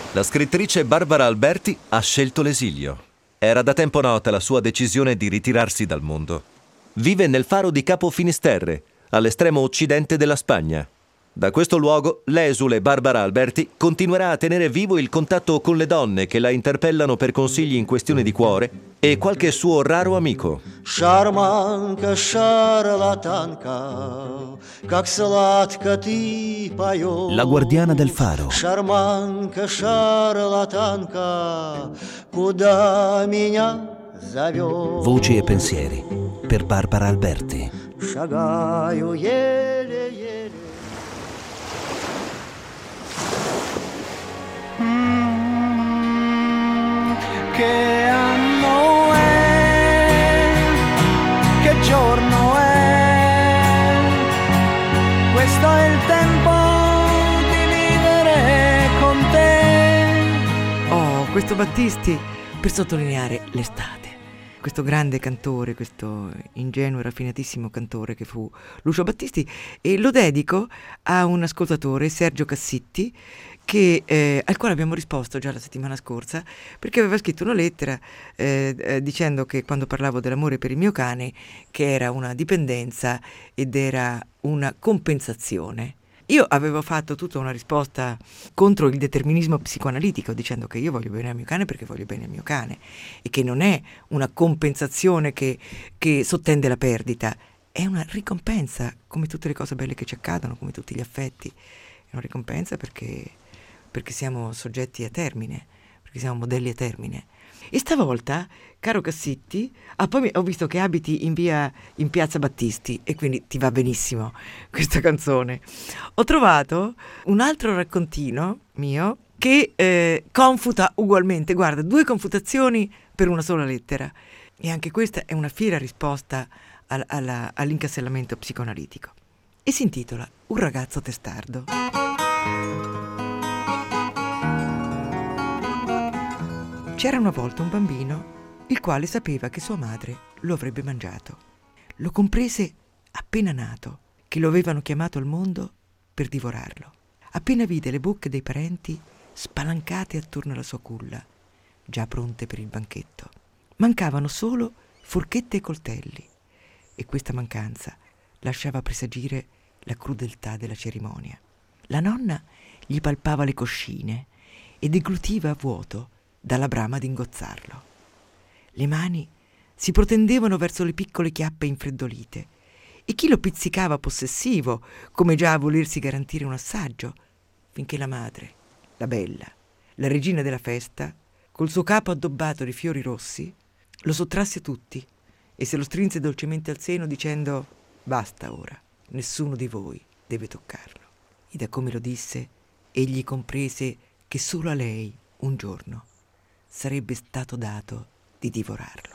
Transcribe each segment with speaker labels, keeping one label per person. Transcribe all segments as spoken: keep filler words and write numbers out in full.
Speaker 1: La scrittrice Barbara Alberti ha scelto l'esilio. Era da tempo nota la sua decisione di ritirarsi dal mondo. Vive nel faro di Capo Finisterre, all'estremo occidente della Spagna. Da questo luogo, l'esule Barbara Alberti continuerà a tenere vivo il contatto con le donne che la interpellano per consigli in questione di cuore e qualche suo raro amico.
Speaker 2: Шарманка, шарлатанка, как сладко ты поешь.
Speaker 3: La guardiana del faro.
Speaker 2: Шарманка, шарлатанка, куда меня зовешь?
Speaker 3: Voci e pensieri per Barbara Alberti.
Speaker 2: Шагаю еле-еле.
Speaker 4: Che anno è? Che giorno è? Questo è il tempo di vivere con te.
Speaker 5: Oh, questo Battisti per sottolineare l'estate. Questo grande cantore, questo ingenuo e raffinatissimo cantore che fu Lucio Battisti, e lo dedico a un ascoltatore, Sergio Cassitti, che, eh, al quale abbiamo risposto già la settimana scorsa, perché aveva scritto una lettera eh, eh, dicendo che quando parlavo dell'amore per il mio cane, che era una dipendenza ed era una compensazione. Io avevo fatto tutta una risposta contro il determinismo psicoanalitico, dicendo che io voglio bene al mio cane perché voglio bene al mio cane e che non è una compensazione che, che sottende la perdita, è una ricompensa, come tutte le cose belle che ci accadono, come tutti gli affetti. È una ricompensa perché, perché siamo soggetti a termine, perché siamo modelli a termine. E stavolta, caro Cassitti, ah, poi ho visto che abiti in via in Piazza Battisti e quindi ti va benissimo questa canzone. Ho trovato un altro raccontino mio che eh, confuta ugualmente, guarda, due confutazioni per una sola lettera, e anche questa è una fiera risposta al, alla, all'incasellamento psicoanalitico, e si intitola Un ragazzo testardo. C'era una volta un bambino il quale sapeva che sua madre lo avrebbe mangiato. Lo comprese appena nato, che lo avevano chiamato al mondo per divorarlo. Appena vide le bocche dei parenti spalancate attorno alla sua culla, già pronte per il banchetto. Mancavano solo forchette e coltelli, e questa mancanza lasciava presagire la crudeltà della cerimonia. La nonna gli palpava le coscine e deglutiva a vuoto dalla brama di ingozzarlo. Le mani si protendevano verso le piccole chiappe infreddolite e chi lo pizzicava possessivo, come già a volersi garantire un assaggio, finché la madre, la bella, la regina della festa, col suo capo addobbato di fiori rossi, lo sottrasse a tutti e se lo strinse dolcemente al seno dicendo: «Basta ora, nessuno di voi deve toccarlo». E da come lo disse, egli comprese che solo a lei, un giorno, sarebbe stato dato di divorarlo.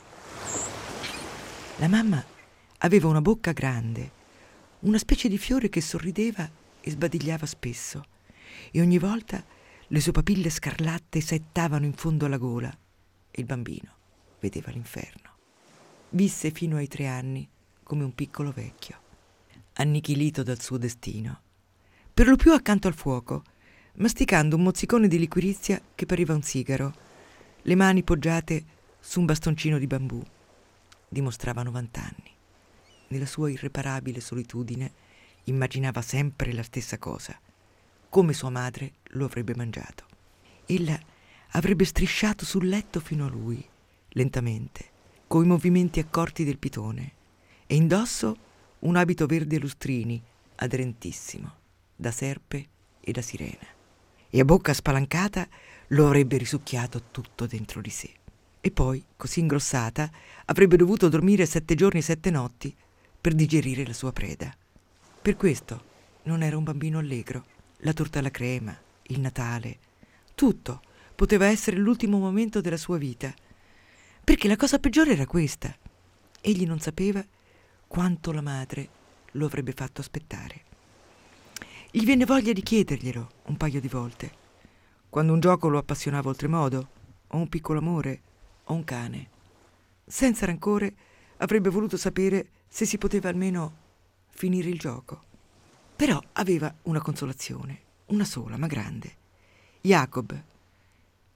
Speaker 5: La mamma aveva una bocca grande, una specie di fiore che sorrideva e sbadigliava spesso, e ogni volta le sue papille scarlatte settavano in fondo alla gola e il bambino vedeva l'inferno. Visse fino ai tre anni come un piccolo vecchio, annichilito dal suo destino, per lo più accanto al fuoco, masticando un mozzicone di liquirizia che pareva un sigaro, le mani poggiate su un bastoncino di bambù. Dimostrava novant'anni. Nella sua irreparabile solitudine immaginava sempre la stessa cosa, come sua madre lo avrebbe mangiato. Ella avrebbe strisciato sul letto fino a lui, lentamente, coi movimenti accorti del pitone, e indosso un abito verde a lustrini, aderentissimo, da serpe e da sirena. E a bocca spalancata lo avrebbe risucchiato tutto dentro di sé. E poi, così ingrossata, avrebbe dovuto dormire sette giorni e sette notti per digerire la sua preda. Per questo non era un bambino allegro. La torta alla crema, il Natale, tutto poteva essere l'ultimo momento della sua vita. Perché la cosa peggiore era questa. Egli non sapeva quanto la madre lo avrebbe fatto aspettare. Gli venne voglia di chiederglielo un paio di volte, quando un gioco lo appassionava oltremodo, o un piccolo amore, o un cane. Senza rancore avrebbe voluto sapere se si poteva almeno finire il gioco. Però aveva una consolazione, una sola, ma grande. Jacob,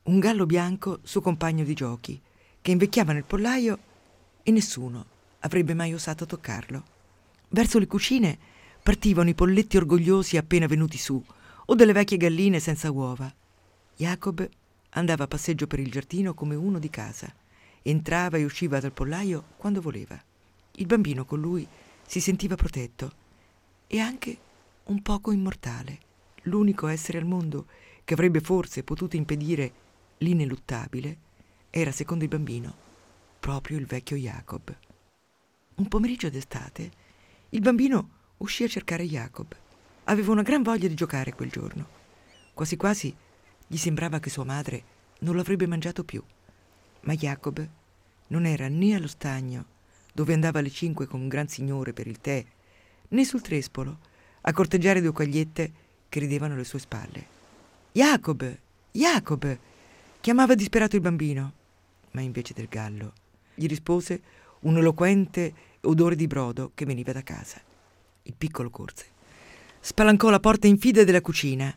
Speaker 5: un gallo bianco suo compagno di giochi, che invecchiava nel pollaio e nessuno avrebbe mai osato toccarlo. Verso le cucine partivano i polletti orgogliosi appena venuti su, o delle vecchie galline senza uova. Jacob andava a passeggio per il giardino come uno di casa, entrava e usciva dal pollaio quando voleva. Il bambino con lui si sentiva protetto e anche un poco immortale, l'unico essere al mondo che avrebbe forse potuto impedire l'ineluttabile era, secondo il bambino, proprio il vecchio Jacob. Un pomeriggio d'estate il bambino uscì a cercare Jacob. Aveva una gran voglia di giocare quel giorno. Quasi quasi gli sembrava che sua madre non lo avrebbe mangiato più. Ma Jacob non era né allo stagno, dove andava alle cinque con un gran signore per il tè, né sul trespolo a corteggiare due quagliette che ridevano alle sue spalle. Jacob! Jacob! Chiamava disperato il bambino, ma invece del gallo gli rispose un eloquente odore di brodo che veniva da casa. Il piccolo corse, spalancò la porta infida della cucina.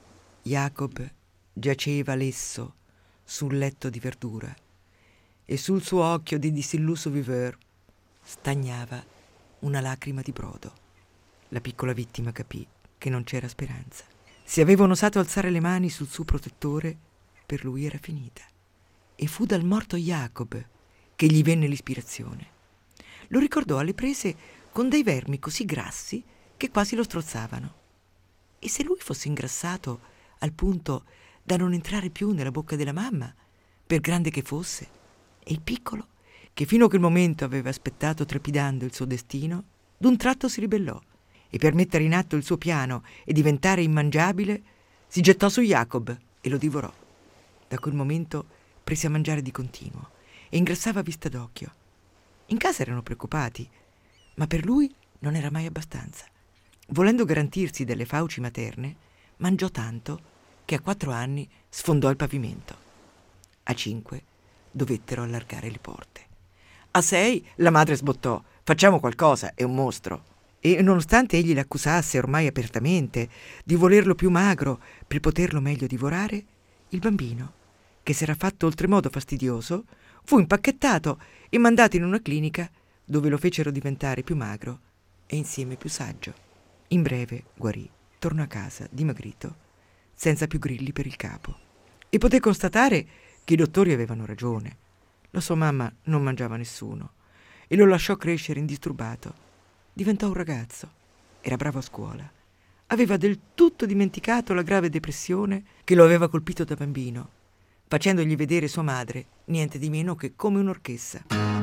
Speaker 5: Jacob giaceva lesso sul letto di verdura e sul suo occhio di disilluso viveur stagnava una lacrima di brodo. La piccola vittima capì che non c'era speranza. Se avevano osato alzare le mani sul suo protettore, per lui era finita. E fu dal morto Jacob che gli venne l'ispirazione. Lo ricordò alle prese con dei vermi così grassi che quasi lo strozzavano. E se lui fosse ingrassato al punto da non entrare più nella bocca della mamma, per grande che fosse, e il piccolo, che fino a quel momento aveva aspettato trepidando il suo destino, d'un tratto si ribellò e per mettere in atto il suo piano e diventare immangiabile si gettò su Jacob e lo divorò. Da quel momento prese a mangiare di continuo e ingrassava a vista d'occhio. In casa erano preoccupati, ma per lui non era mai abbastanza. Volendo garantirsi delle fauci materne, mangiò tanto che a quattro anni sfondò il pavimento. A cinque dovettero allargare le porte. A sei la madre sbottò: facciamo qualcosa, è un mostro. E nonostante egli l'accusasse ormai apertamente di volerlo più magro per poterlo meglio divorare, il bambino, che s'era fatto oltremodo fastidioso, fu impacchettato e mandato in una clinica dove lo fecero diventare più magro e insieme più saggio. In breve guarì, tornò a casa dimagrito, senza più grilli per il capo, e poté constatare che i dottori avevano ragione. La sua mamma non mangiava nessuno e lo lasciò crescere indisturbato. Diventò un ragazzo, era bravo a scuola, aveva del tutto dimenticato la grave depressione che lo aveva colpito da bambino, facendogli vedere sua madre niente di meno che come un'orchessa.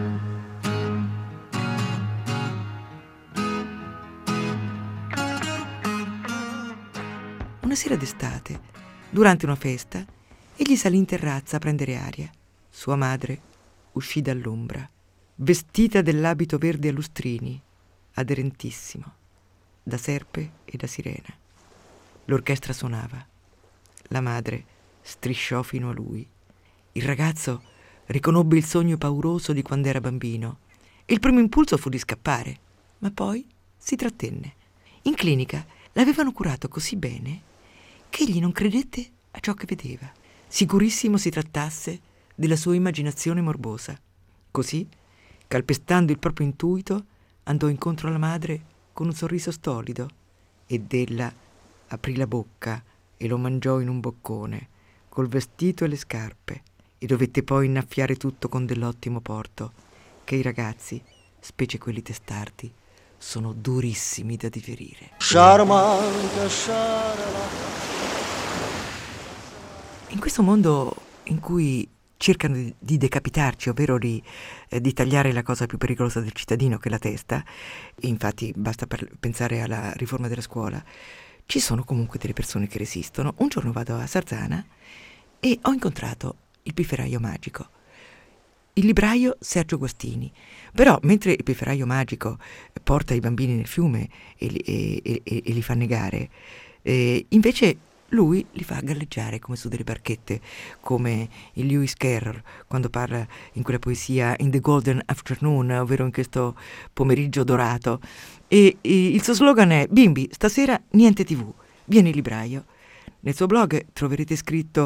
Speaker 5: Una sera d'estate, durante una festa, egli salì in terrazza a prendere aria. Sua madre uscì dall'ombra, vestita dell'abito verde a lustrini, aderentissimo, da serpe e da sirena. L'orchestra suonava. La madre strisciò fino a lui. Il ragazzo riconobbe il sogno pauroso di quando era bambino e il primo impulso fu di scappare, ma poi si trattenne. In clinica l'avevano curato così bene che egli non credette a ciò che vedeva, sicurissimo si trattasse della sua immaginazione morbosa. Così, calpestando il proprio intuito, andò incontro alla madre con un sorriso stolido ed ella aprì la bocca e lo mangiò in un boccone, col vestito e le scarpe, e dovette poi innaffiare tutto con dell'ottimo porto, che i ragazzi, specie quelli testardi, sono durissimi da digerire. In questo mondo in cui cercano di, di decapitarci, ovvero di, eh, di tagliare la cosa più pericolosa del cittadino, che è la testa, e infatti basta per, pensare alla riforma della scuola, ci sono comunque delle persone che resistono. Un giorno vado a Sarzana e ho incontrato il pifferaio magico, il libraio Sergio Guastini. Però mentre il pifferaio magico porta i bambini nel fiume e li, e, e, e li fa negare, eh, invece lui li fa galleggiare come su delle barchette, come il Lewis Carroll quando parla in quella poesia In the Golden Afternoon, ovvero in questo pomeriggio dorato. E, e il suo slogan è: bimbi, stasera niente tivù, viene il libraio. Nel suo blog troverete scritto: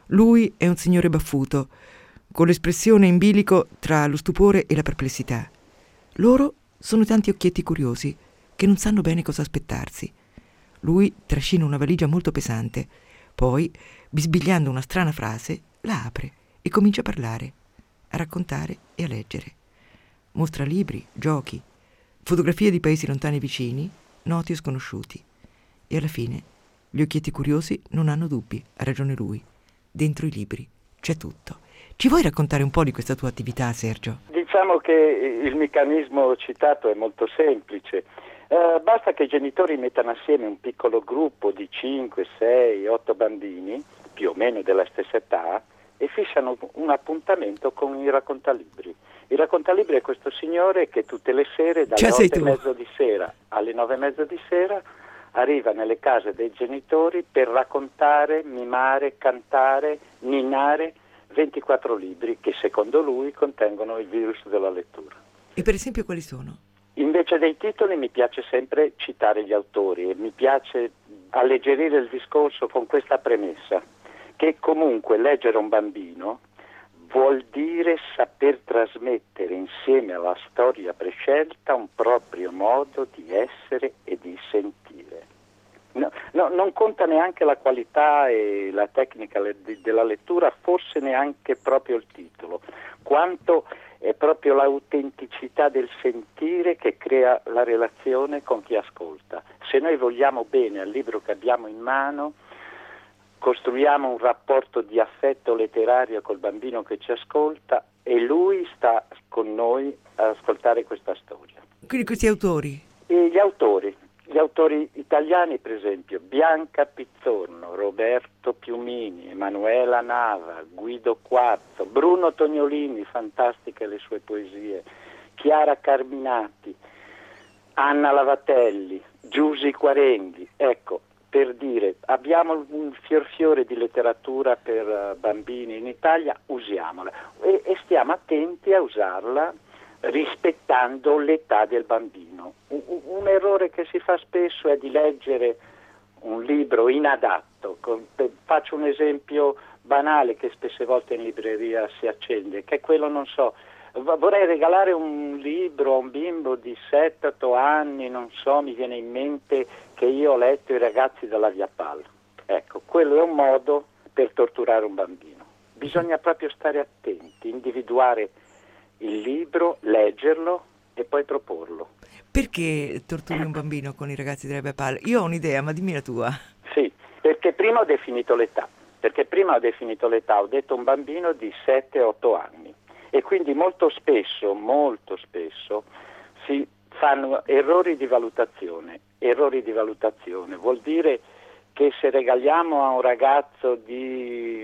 Speaker 5: Lui è un signore baffuto, con l'espressione in bilico tra lo stupore e la perplessità. Loro sono tanti occhietti curiosi che non sanno bene cosa aspettarsi. Lui trascina una valigia molto pesante, poi, bisbigliando una strana frase, la apre e comincia a parlare, a raccontare e a leggere. Mostra libri, giochi, fotografie di paesi lontani e vicini, noti o sconosciuti. E alla fine gli occhietti curiosi non hanno dubbi, ha ragione lui. Dentro i libri c'è tutto. Ci vuoi raccontare un po' di questa tua attività, Sergio?
Speaker 6: Diciamo che il meccanismo citato è molto semplice. Eh, basta che i genitori mettano assieme un piccolo gruppo di cinque, sei, otto bambini, più o meno della stessa età, e fissano un appuntamento con il raccontalibri. Il raccontalibri è questo signore che tutte le sere, dalle
Speaker 5: Cioè,
Speaker 6: otto e mezzo di sera alle nove e mezzo di sera, arriva nelle case dei genitori per raccontare, mimare, cantare, ninare ventiquattro libri che secondo lui contengono il virus della lettura.
Speaker 5: E per esempio quali sono?
Speaker 6: Invece dei titoli mi piace sempre citare gli autori e mi piace alleggerire il discorso con questa premessa, che comunque leggere un bambino vuol dire saper trasmettere insieme alla storia prescelta un proprio modo di essere e di sentire. No, no, non conta neanche la qualità e la tecnica le, de, della lettura, forse neanche proprio il titolo, quanto è proprio l'autenticità del sentire che crea la relazione con chi ascolta. Se noi vogliamo bene al libro che abbiamo in mano, costruiamo un rapporto di affetto letterario col bambino che ci ascolta e lui sta con noi a ascoltare questa storia.
Speaker 5: Quindi questi autori?
Speaker 6: E gli autori, gli autori italiani per esempio, Bianca Pizzorno, Roberto Piumini, Emanuela Nava, Guido Quarzo, Bruno Tognolini, fantastiche le sue poesie, Chiara Carminati, Anna Lavatelli, Giusy Quarenghi, ecco, per dire, abbiamo un fior fiore di letteratura per uh, bambini in Italia, usiamola e, e stiamo attenti a usarla rispettando l'età del bambino. Un, un errore che si fa spesso è di leggere un libro inadatto. Con, per, faccio un esempio banale che spesse volte in libreria si accende, che è quello, non so, vorrei regalare un libro a un bimbo di sette otto anni, non so, mi viene in mente che io ho letto I ragazzi della Via Pal. Ecco, quello è un modo per torturare un bambino. Bisogna proprio stare attenti, individuare il libro, leggerlo e poi proporlo.
Speaker 5: Perché torturi un bambino con I ragazzi della Via Pal? Io ho un'idea, ma dimmi la tua.
Speaker 6: Sì, perché prima ho definito l'età, perché prima ho definito l'età, ho detto un bambino di sette otto anni. E quindi molto spesso, molto spesso si fanno errori di valutazione. Errori di valutazione vuol dire che se regaliamo a un ragazzo di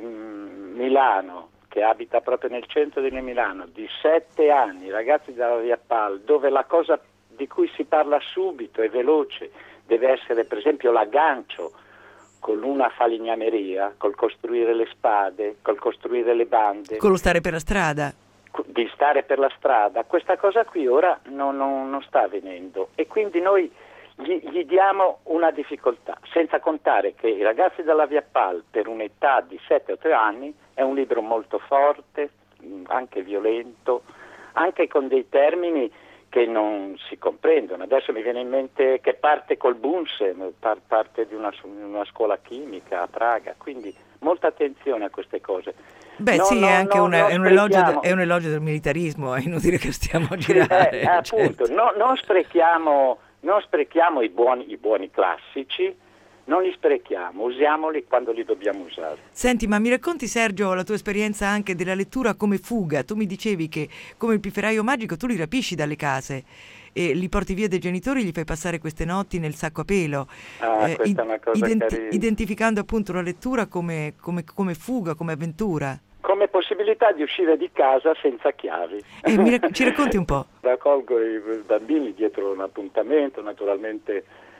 Speaker 6: Milano, che abita proprio nel centro di Milano, di sette anni, ragazzi della Via Pal, dove la cosa di cui si parla subito e veloce deve essere per esempio l'aggancio con una falegnameria, col costruire le spade, col costruire le bande.
Speaker 5: Con lo stare per la strada.
Speaker 6: Di stare per la strada, questa cosa qui ora non, non, non sta avvenendo e quindi noi gli, gli diamo una difficoltà, senza contare che I ragazzi della Via Pal per un'età di sette otto anni è un libro molto forte, anche violento, anche con dei termini che non si comprendono. Adesso mi viene in mente che parte col Bunsen, par, parte di una, una scuola chimica a Praga, quindi molta attenzione a queste cose.
Speaker 5: Beh
Speaker 6: no,
Speaker 5: sì,
Speaker 6: no,
Speaker 5: è anche
Speaker 6: no,
Speaker 5: una, è, un elogio de, è un elogio del militarismo, è inutile che stiamo a girare.
Speaker 6: Eh, appunto,
Speaker 5: certo.
Speaker 6: no, non sprechiamo, non sprechiamo i buoni, i buoni classici, non li sprechiamo, usiamoli quando li dobbiamo usare.
Speaker 5: Senti, ma mi racconti Sergio la tua esperienza anche della lettura come fuga? Tu mi dicevi che come il pifferaio magico tu li rapisci dalle case e li porti via dai genitori, gli fai passare queste notti nel sacco a pelo,
Speaker 6: ah, eh, questa è una cosa identi- carina.
Speaker 5: identificando appunto la lettura come, come, come fuga, come avventura.
Speaker 6: Come possibilità di uscire di casa senza chiavi.
Speaker 5: E mi rac- ci racconti un po'?
Speaker 6: Raccolgo i bambini dietro un appuntamento, naturalmente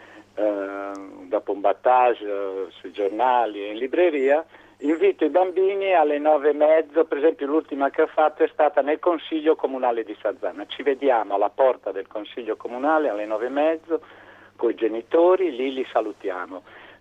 Speaker 6: eh, dopo un battage eh, sui giornali e in libreria. Invito i bambini alle nove e mezzo, per esempio l'ultima che ho fatto è stata nel Consiglio Comunale di Sazzana. Ci vediamo alla porta del Consiglio Comunale alle nove e mezzo con i genitori, lì li salutiamo.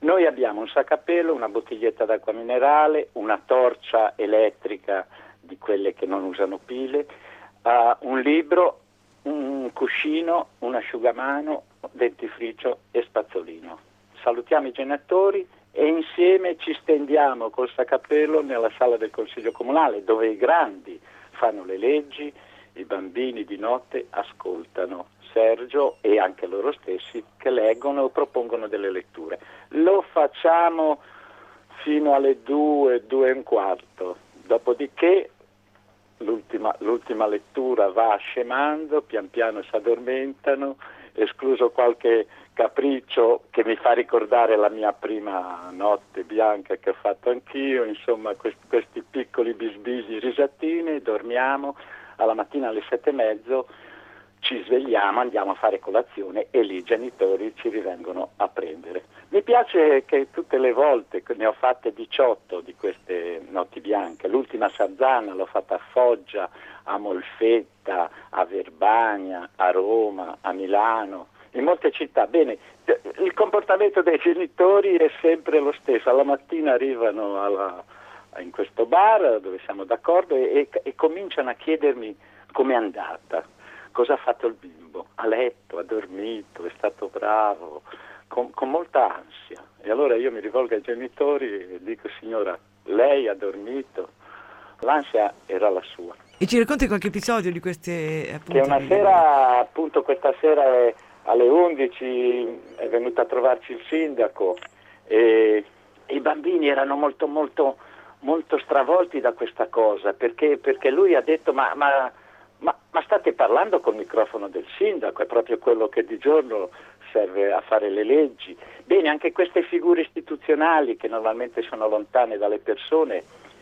Speaker 6: Noi abbiamo un sacco a pelo, una bottiglietta d'acqua minerale, una torcia elettrica di quelle che non usano pile, uh, un libro, un cuscino, un asciugamano, dentifricio e spazzolino. Salutiamo i genitori e insieme ci stendiamo col saccappello nella sala del Consiglio Comunale, dove i grandi fanno le leggi, i bambini di notte ascoltano Sergio e anche loro stessi che leggono o propongono delle letture. Lo facciamo fino alle due, due e un quarto, dopodiché l'ultima, l'ultima lettura va scemando, pian piano si addormentano, escluso qualche capriccio che mi fa ricordare la mia prima notte bianca che ho fatto anch'io, insomma questi, questi piccoli bisbisi, risatine, dormiamo, alla mattina alle sette e mezzo ci svegliamo, andiamo a fare colazione e lì i genitori ci rivengono a prendere. Mi piace che tutte le volte, ne ho fatte diciotto di queste notti bianche, l'ultima Sarzana l'ho fatta a Foggia, a Molfetta, a Verbania, a Roma, a Milano, in molte città. Bene, il comportamento dei genitori è sempre lo stesso, alla mattina arrivano alla, in questo bar dove siamo d'accordo e, e, e cominciano a chiedermi com'è andata. Cosa ha fatto il bimbo? Ha letto, ha dormito, è stato bravo, con, con molta ansia. E allora io mi rivolgo ai genitori e dico: signora, lei ha dormito? L'ansia era la sua.
Speaker 5: E ci racconti qualche episodio di queste, appunto?
Speaker 6: Che una sera, appunto questa sera è, alle undici è venuto a trovarci il sindaco e, e i bambini erano molto molto molto stravolti da questa cosa, perché, perché lui ha detto ma... ma Ma, ma state parlando col microfono del sindaco, è proprio quello che di giorno serve a fare le leggi. Bene, anche queste figure istituzionali che normalmente sono lontane dalle persone,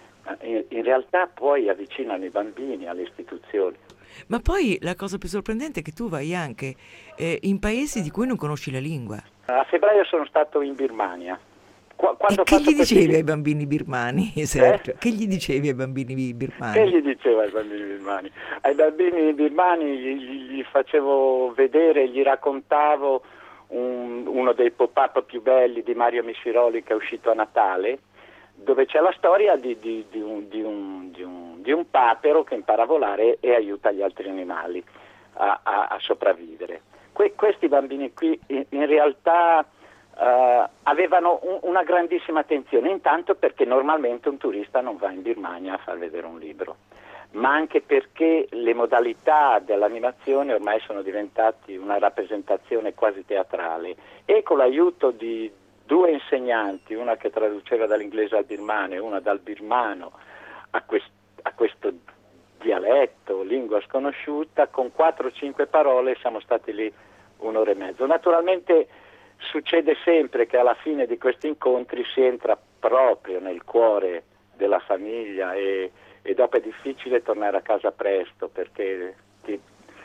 Speaker 6: in, in realtà poi avvicinano i bambini alle istituzioni.
Speaker 5: Ma poi la cosa più sorprendente è che tu vai anche eh, in paesi di cui non conosci la lingua.
Speaker 6: A febbraio sono stato in Birmania. Quando
Speaker 5: e che gli dicevi
Speaker 6: questi...
Speaker 5: ai bambini birmani? Sergio? Eh? Che gli dicevi ai bambini birmani?
Speaker 6: Che gli dicevo ai bambini birmani? Ai bambini birmani gli, gli facevo vedere, gli raccontavo un, uno dei pop-up più belli di Mario Missiroli che è uscito a Natale, dove c'è la storia di, di, di, un, di, un, di, un, di un papero che impara a volare e aiuta gli altri animali a, a, a sopravvivere. Que, questi bambini qui in, in realtà... Uh, avevano un, una grandissima attenzione, intanto perché normalmente un turista non va in Birmania a far vedere un libro, ma anche perché le modalità dell'animazione ormai sono diventate una rappresentazione quasi teatrale e con l'aiuto di due insegnanti, una che traduceva dall'inglese al birmano e una dal birmano a, quest, a questo dialetto, lingua sconosciuta, con quattro o cinque parole siamo stati lì un'ora e mezzo. Naturalmente succede sempre che alla fine di questi incontri si entra proprio nel cuore della famiglia e, e dopo è difficile tornare a casa presto perché ti,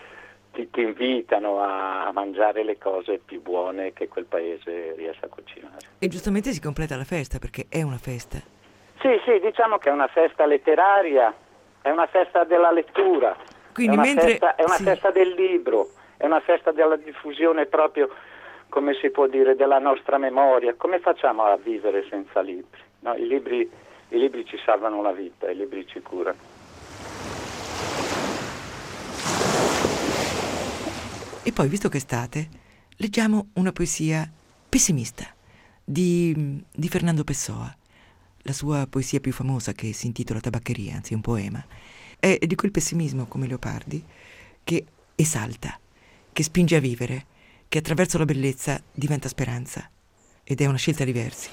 Speaker 6: ti, ti invitano a, a mangiare le cose più buone che quel paese riesce a cucinare.
Speaker 5: E giustamente si completa la festa perché è una festa.
Speaker 6: Sì, sì, diciamo che è una festa letteraria, è una festa della lettura,
Speaker 5: quindi
Speaker 6: è una,
Speaker 5: mentre,
Speaker 6: festa, è una
Speaker 5: sì.
Speaker 6: festa del libro, è una festa della diffusione proprio, come si può dire, della nostra memoria. Come facciamo a vivere senza libri? No, i libri, i libri ci salvano la vita, i libri ci curano.
Speaker 5: E poi, visto che è estate, leggiamo una poesia pessimista di, di Fernando Pessoa, la sua poesia più famosa che si intitola Tabaccheria, anzi un poema. È di quel pessimismo come Leopardi che esalta, che spinge a vivere, che attraverso la bellezza diventa speranza, ed è una scelta di versi.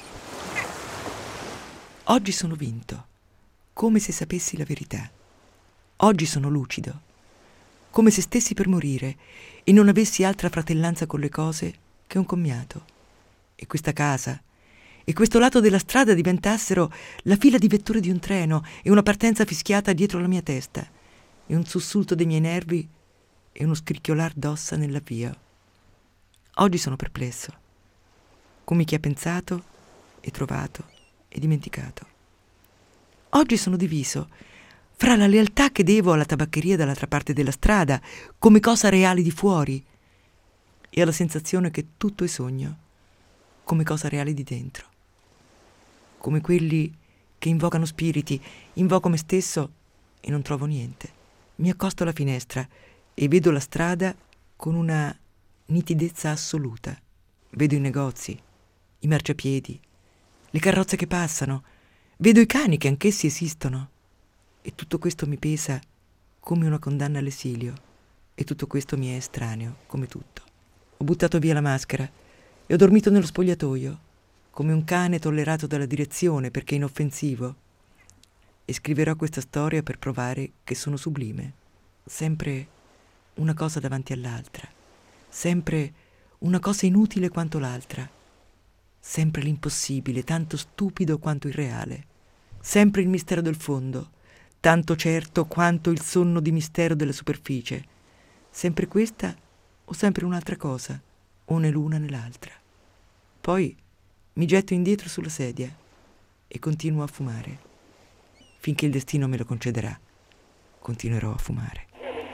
Speaker 5: Oggi sono vinto, come se sapessi la verità. Oggi sono lucido, come se stessi per morire e non avessi altra fratellanza con le cose che un commiato. E questa casa e questo lato della strada diventassero la fila di vetture di un treno e una partenza fischiata dietro la mia testa e un sussulto dei miei nervi e uno scricchiolar d'ossa nell'avvio. Oggi sono perplesso, come chi ha pensato e trovato e dimenticato. Oggi sono diviso fra la lealtà che devo alla tabaccheria dall'altra parte della strada, come cosa reale di fuori, e alla sensazione che tutto è sogno, come cosa reale di dentro. Come quelli che invocano spiriti, invoco me stesso e non trovo niente. Mi accosto alla finestra e vedo la strada con una nitidezza assoluta. Vedo i negozi, i marciapiedi, le carrozze che passano, vedo i cani che anch'essi esistono. E tutto questo mi pesa come una condanna all'esilio, e tutto questo mi è estraneo, come tutto. Ho buttato via la maschera e ho dormito nello spogliatoio, come un cane tollerato dalla direzione perché inoffensivo. E scriverò questa storia per provare che sono sublime, sempre una cosa davanti all'altra, sempre una cosa inutile quanto l'altra, sempre l'impossibile, tanto stupido quanto irreale, sempre il mistero del fondo, tanto certo quanto il sonno di mistero della superficie, sempre questa o sempre un'altra cosa, o né l'una né l'altra. Poi mi getto indietro sulla sedia e continuo a fumare. Finché il destino me lo concederà, continuerò a fumare.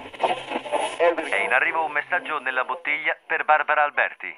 Speaker 1: È in arrivo un messaggio nella bottiglia per Barbara Alberti.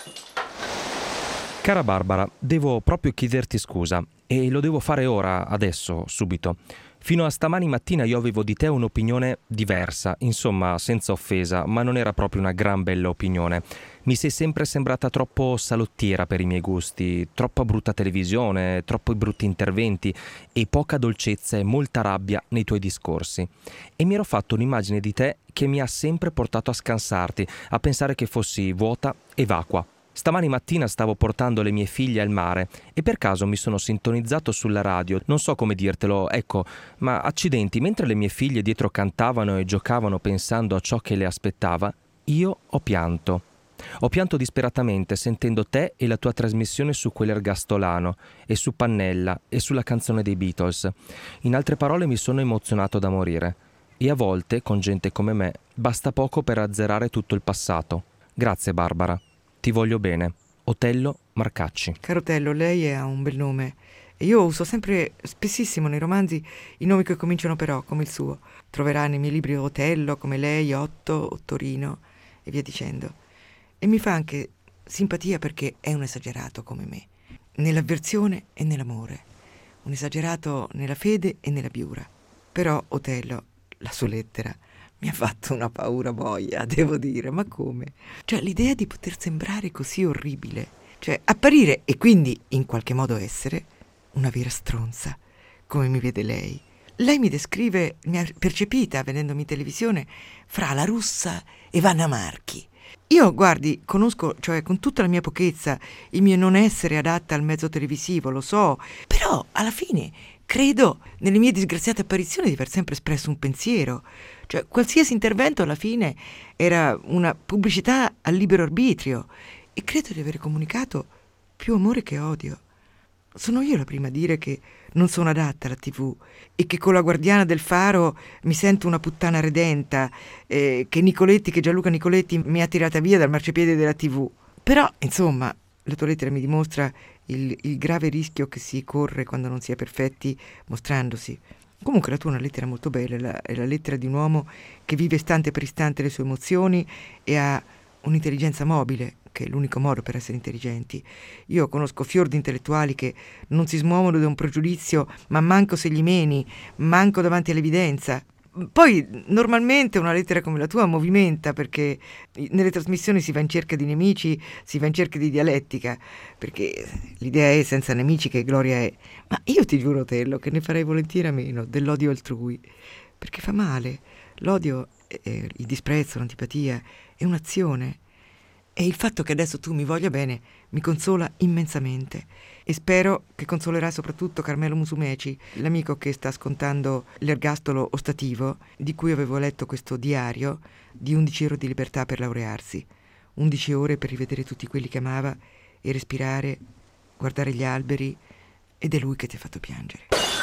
Speaker 7: Cara Barbara, devo proprio chiederti scusa e lo devo fare ora, adesso, subito. Fino a stamani mattina io avevo di te un'opinione diversa, insomma senza offesa, ma non era proprio una gran bella opinione. Mi sei sempre sembrata troppo salottiera per i miei gusti, troppa brutta televisione, troppi brutti interventi e poca dolcezza e molta rabbia nei tuoi discorsi. E mi ero fatto un'immagine di te che mi ha sempre portato a scansarti, a pensare che fossi vuota e vacua. Stamani mattina stavo portando le mie figlie al mare e per caso mi sono sintonizzato sulla radio, non so come dirtelo, ecco, ma accidenti, mentre le mie figlie dietro cantavano e giocavano pensando a ciò che le aspettava, io ho pianto. Ho pianto disperatamente sentendo te e la tua trasmissione su quell'ergastolano e su Pannella e sulla canzone dei Beatles. In altre parole mi sono emozionato da morire. E a volte, con gente come me, basta poco per azzerare tutto il passato. Grazie Barbara. Ti voglio bene. Otello Marcacci.
Speaker 5: Caro Otello, lei ha un bel nome e io uso sempre, spessissimo nei romanzi, i nomi che cominciano per O, come il suo. Troverà nei miei libri Otello, come lei, Otto, Ottorino e via dicendo. E mi fa anche simpatia perché è un esagerato come me, nell'avversione e nell'amore, un esagerato nella fede e nella biura. Però Otello, la sua lettera, mi ha fatto una paura boia, devo dire, ma come? Cioè l'idea di poter sembrare così orribile, cioè apparire e quindi in qualche modo essere una vera stronza, come mi vede lei. Lei mi descrive, mi ha percepita vedendomi in televisione, fra la russa e Vanna Marchi. Io, guardi, conosco, cioè con tutta la mia pochezza, il mio non essere adatta al mezzo televisivo, lo so, però alla fine credo nelle mie disgraziate apparizioni di aver sempre espresso un pensiero. Cioè, qualsiasi intervento alla fine era una pubblicità al libero arbitrio e credo di aver comunicato più amore che odio. Sono io la prima a dire che non sono adatta alla tivù e che con la guardiana del faro mi sento una puttana redenta, eh, che Nicoletti, che Gianluca Nicoletti mi ha tirata via dal marciapiede della tivù. Però, insomma, la tua lettera mi dimostra il, il grave rischio che si corre quando non si è perfetti mostrandosi. Comunque la tua è una lettera molto bella, è la, è la lettera di un uomo che vive istante per istante le sue emozioni e ha un'intelligenza mobile, che è l'unico modo per essere intelligenti. Io conosco fior di intellettuali che non si smuovono da un pregiudizio, ma manco se gli meni, manco davanti all'evidenza. Poi normalmente una lettera come la tua movimenta, perché nelle trasmissioni si va in cerca di nemici, si va in cerca di dialettica, perché l'idea è senza nemici che gloria è. Ma io ti giuro, Otello, che ne farei volentieri a meno dell'odio altrui, perché fa male. L'odio, eh, il disprezzo, l'antipatia è un'azione. E il fatto che adesso tu mi voglia bene mi consola immensamente. E spero che consolerà soprattutto Carmelo Musumeci, l'amico che sta scontando l'ergastolo ostativo, di cui avevo letto questo diario di undici ore di libertà per laurearsi. undici ore per rivedere tutti quelli che amava e respirare, guardare gli alberi, ed è lui che ti ha fatto piangere.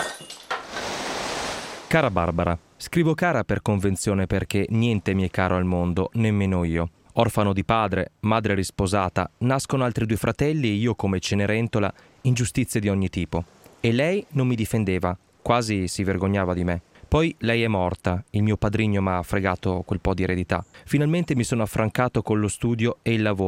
Speaker 7: Cara Barbara, scrivo cara per convenzione perché niente mi è caro al mondo, nemmeno io. Orfano di padre, madre risposata, nascono altri due fratelli e io come Cenerentola, ingiustizie di ogni tipo. E lei non mi difendeva, quasi si vergognava di me. Poi lei è morta, il mio padrigno mi ha fregato quel po' di eredità. Finalmente mi sono affrancato con lo studio e il lavoro,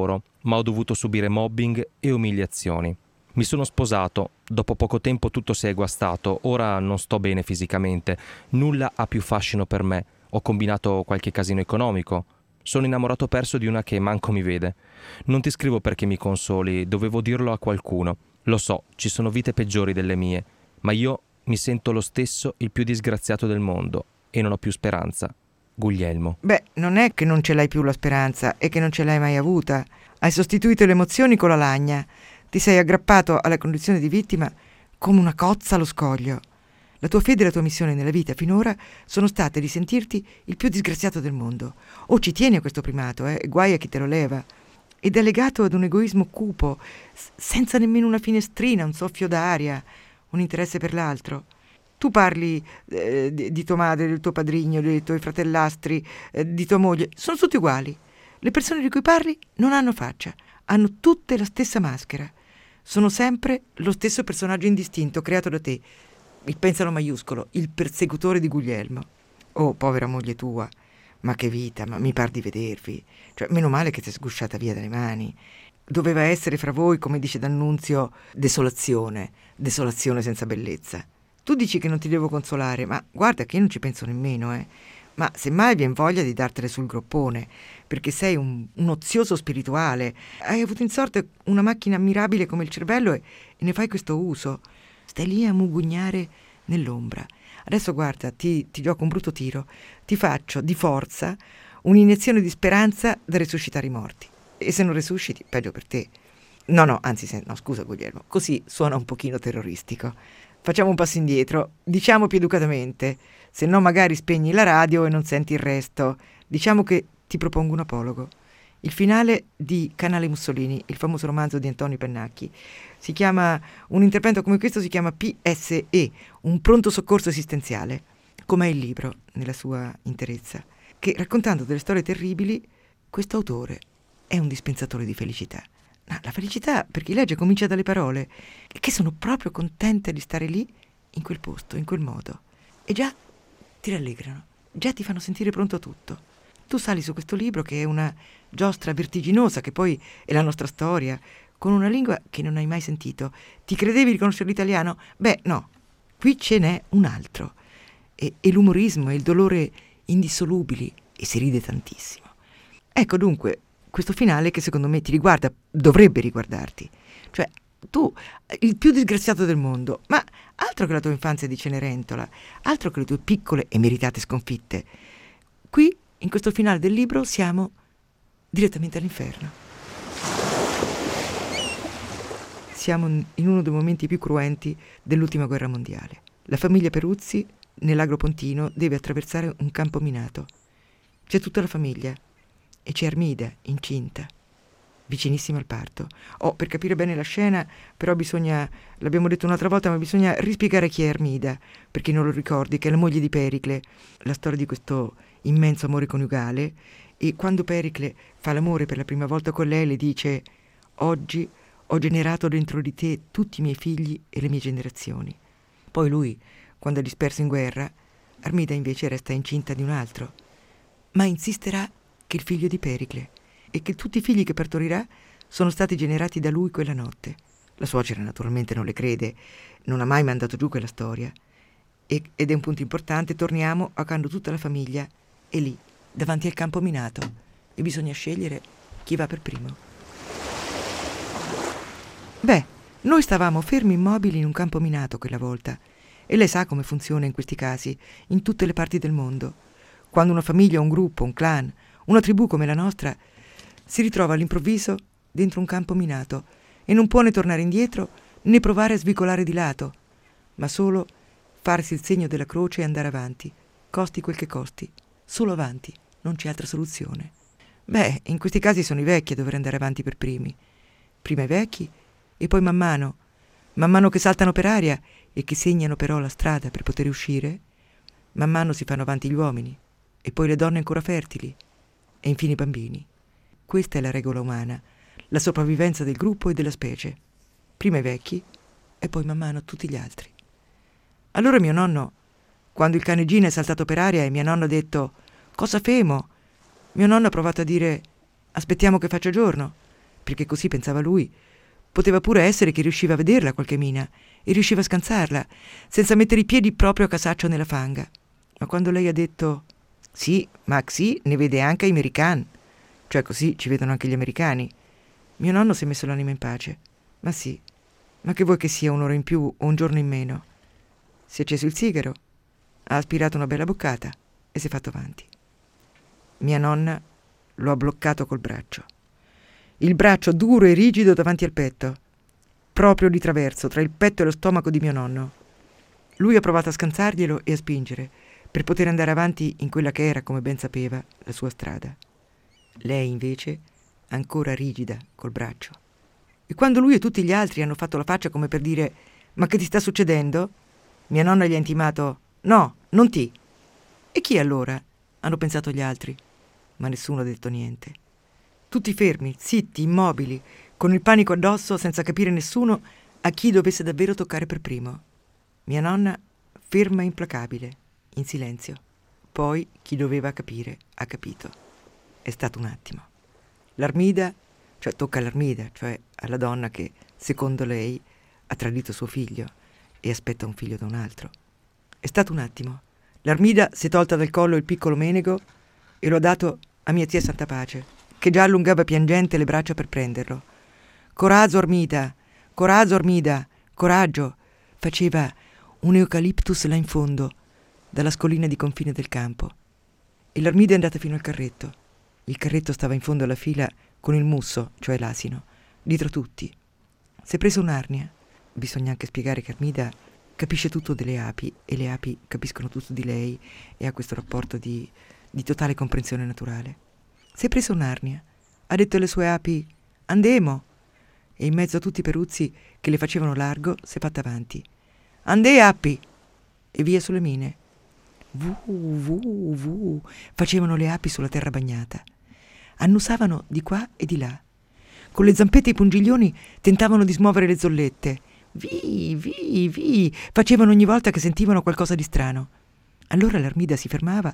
Speaker 7: ma ho dovuto subire mobbing e umiliazioni. Mi sono sposato, dopo poco tempo tutto si è guastato, ora non sto bene fisicamente, nulla ha più fascino per me, ho combinato qualche casino economico, sono innamorato perso di una che manco mi vede. Non ti scrivo perché mi consoli, dovevo dirlo a qualcuno. Lo so, ci sono vite peggiori delle mie, ma io mi sento lo stesso il più disgraziato del mondo e non ho più speranza. Guglielmo.
Speaker 5: Beh, non è che non ce l'hai più la speranza, è che non ce l'hai mai avuta. Hai sostituito le emozioni con la lagna. Ti sei aggrappato alla condizione di vittima come una cozza allo scoglio. La tua fede e la tua missione nella vita finora sono state di sentirti il più disgraziato del mondo. O ci tieni a questo primato, eh, e guai a chi te lo leva. Ed è legato ad un egoismo cupo, s- senza nemmeno una finestrina, un soffio d'aria, un interesse per l'altro. Tu parli eh, di, di tua madre, del tuo padrigno, dei tuoi fratellastri, eh, di tua moglie. Sono tutti uguali. Le persone di cui parli non hanno faccia, hanno tutte la stessa maschera. Sono sempre lo stesso personaggio indistinto creato da te. Il pensalo maiuscolo, il persecutore di Guglielmo. Oh, povera moglie tua, ma che vita, ma mi par di vedervi. Cioè, meno male che ti è sgusciata via dalle mani. Doveva essere fra voi, come dice D'Annunzio, desolazione, desolazione senza bellezza. Tu dici che non ti devo consolare, ma guarda che io non ci penso nemmeno, eh. Ma semmai vien voglia di dartele sul groppone, perché sei un, un ozioso spirituale. Hai avuto in sorte una macchina ammirabile come il cervello e, e ne fai questo uso. Stai lì a mugugnare nell'ombra. Adesso guarda, ti, ti gioco un brutto tiro. Ti faccio di forza un'iniezione di speranza da resuscitare i morti. E se non resusciti, peggio per te. No, no, anzi, se, no, scusa Guglielmo, così suona un pochino terroristico. Facciamo un passo indietro, diciamo più educatamente, se no magari spegni la radio e non senti il resto. Diciamo che ti propongo un apologo. Il finale di Canale Mussolini, il famoso romanzo di Antonio Pennacchi, si chiama, un intervento come questo si chiama P S E, un pronto soccorso esistenziale, come è il libro nella sua interezza, che raccontando delle storie terribili, questo autore è un dispensatore di felicità. No, la felicità per chi legge comincia dalle parole, che sono proprio contente di stare lì, in quel posto, in quel modo. E già ti rallegrano, già ti fanno sentire pronto a tutto. Tu sali su questo libro che è una giostra vertiginosa, che poi è la nostra storia, con una lingua che non hai mai sentito. Ti credevi di conoscere l'italiano? Beh, no, qui ce n'è un altro. E, e l'umorismo e il dolore indissolubili, e si ride tantissimo. Ecco dunque questo finale che secondo me ti riguarda, dovrebbe riguardarti. Cioè, tu, il più disgraziato del mondo, ma altro che la tua infanzia di Cenerentola, altro che le tue piccole e meritate sconfitte. Qui, in questo finale del libro, siamo direttamente all'inferno. Siamo in uno dei momenti più cruenti dell'ultima guerra mondiale. La famiglia Peruzzi, nell'Agro Pontino, deve attraversare un campo minato. C'è tutta la famiglia. E c'è Armida, incinta, vicinissima al parto. Oh, per capire bene la scena, però bisogna, l'abbiamo detto un'altra volta, ma bisogna rispiegare chi è Armida, per chi non lo ricordi, che è la moglie di Pericle, la storia di questo immenso amore coniugale. E quando Pericle fa l'amore per la prima volta con lei, le dice: oggi ho generato dentro di te tutti i miei figli e le mie generazioni. Poi lui, quando è disperso in guerra, Armida invece resta incinta di un altro, ma insisterà che il figlio di Pericle e che tutti i figli che partorirà sono stati generati da lui quella notte. La suocera naturalmente non le crede, non ha mai mandato giù quella storia. E, ed è un punto importante, torniamo a quando tutta la famiglia è lì, davanti al campo minato, e bisogna scegliere chi va per primo. Beh, noi stavamo fermi immobili in un campo minato quella volta, e lei sa come funziona in questi casi, in tutte le parti del mondo. Quando una famiglia, un gruppo, un clan, una tribù come la nostra si ritrova all'improvviso dentro un campo minato e non può né tornare indietro né provare a svicolare di lato, ma solo farsi il segno della croce e andare avanti, costi quel che costi, solo avanti, non c'è altra soluzione. Beh, in questi casi sono i vecchi a dover andare avanti per primi. Prima i vecchi e poi man mano, man mano che saltano per aria e che segnano però la strada per poter uscire, man mano si fanno avanti gli uomini e poi le donne ancora fertili e infine i bambini. Questa è la regola umana, la sopravvivenza del gruppo e della specie. Prima i vecchi e poi man mano tutti gli altri. Allora mio nonno, quando il cane Gino è saltato per aria e mia nonna ha detto «Cosa femo?», mio nonno ha provato a dire «Aspettiamo che faccia giorno», perché così pensava lui. Poteva pure essere che riusciva a vederla qualche mina e riusciva a scansarla, senza mettere i piedi proprio a casaccio nella fanga. Ma quando lei ha detto «Sì, ma sì, ne vede anche gli americani», cioè così ci vedono anche gli americani, mio nonno si è messo l'anima in pace. Ma sì, ma che vuoi che sia un'ora in più o un giorno in meno? Si è acceso il sigaro, ha aspirato una bella boccata e si è fatto avanti. Mia nonna lo ha bloccato col braccio. Il braccio duro e rigido davanti al petto, proprio di traverso, tra il petto e lo stomaco di mio nonno. Lui ha provato a scansarglielo e a spingere, per poter andare avanti in quella che era, come ben sapeva, la sua strada. Lei, invece, ancora rigida col braccio. E quando lui e tutti gli altri hanno fatto la faccia come per dire «Ma che ti sta succedendo?», mia nonna gli ha intimato «No, non ti». «E chi allora?», hanno pensato gli altri, ma nessuno ha detto niente. Tutti fermi, zitti, immobili, con il panico addosso, senza capire nessuno a chi dovesse davvero toccare per primo. Mia nonna ferma e implacabile, in silenzio. Poi chi doveva capire ha capito. È stato un attimo. L'Armida, cioè tocca all'Armida, cioè alla donna che, secondo lei, ha tradito suo figlio e aspetta un figlio da un altro. È stato un attimo. L'Armida si è tolta dal collo il piccolo menego e lo ha dato a mia zia Santapace, che già allungava piangente le braccia per prenderlo. «Coraggio, Armida! Coraggio, Armida! Coraggio!» faceva un eucaliptus là in fondo, dalla scolina di confine del campo. E l'Armida è andata fino al carretto. Il carretto stava in fondo alla fila con il musso, cioè l'asino, dietro tutti. Si è presa un'arnia. Bisogna anche spiegare che Armida capisce tutto delle api e le api capiscono tutto di lei e ha questo rapporto di, di totale comprensione naturale. Si è presa un'arnia, ha detto alle sue api «Andemo!» e in mezzo a tutti i peruzzi che le facevano largo si è fatta avanti. «Andè, api!» e via sulle mine. «Vu, vu, vu!» facevano le api sulla terra bagnata. Annusavano di qua e di là. Con le zampette e i pungiglioni tentavano di smuovere le zollette. «Vi, vi, vi!» facevano ogni volta che sentivano qualcosa di strano. Allora l'Armida si fermava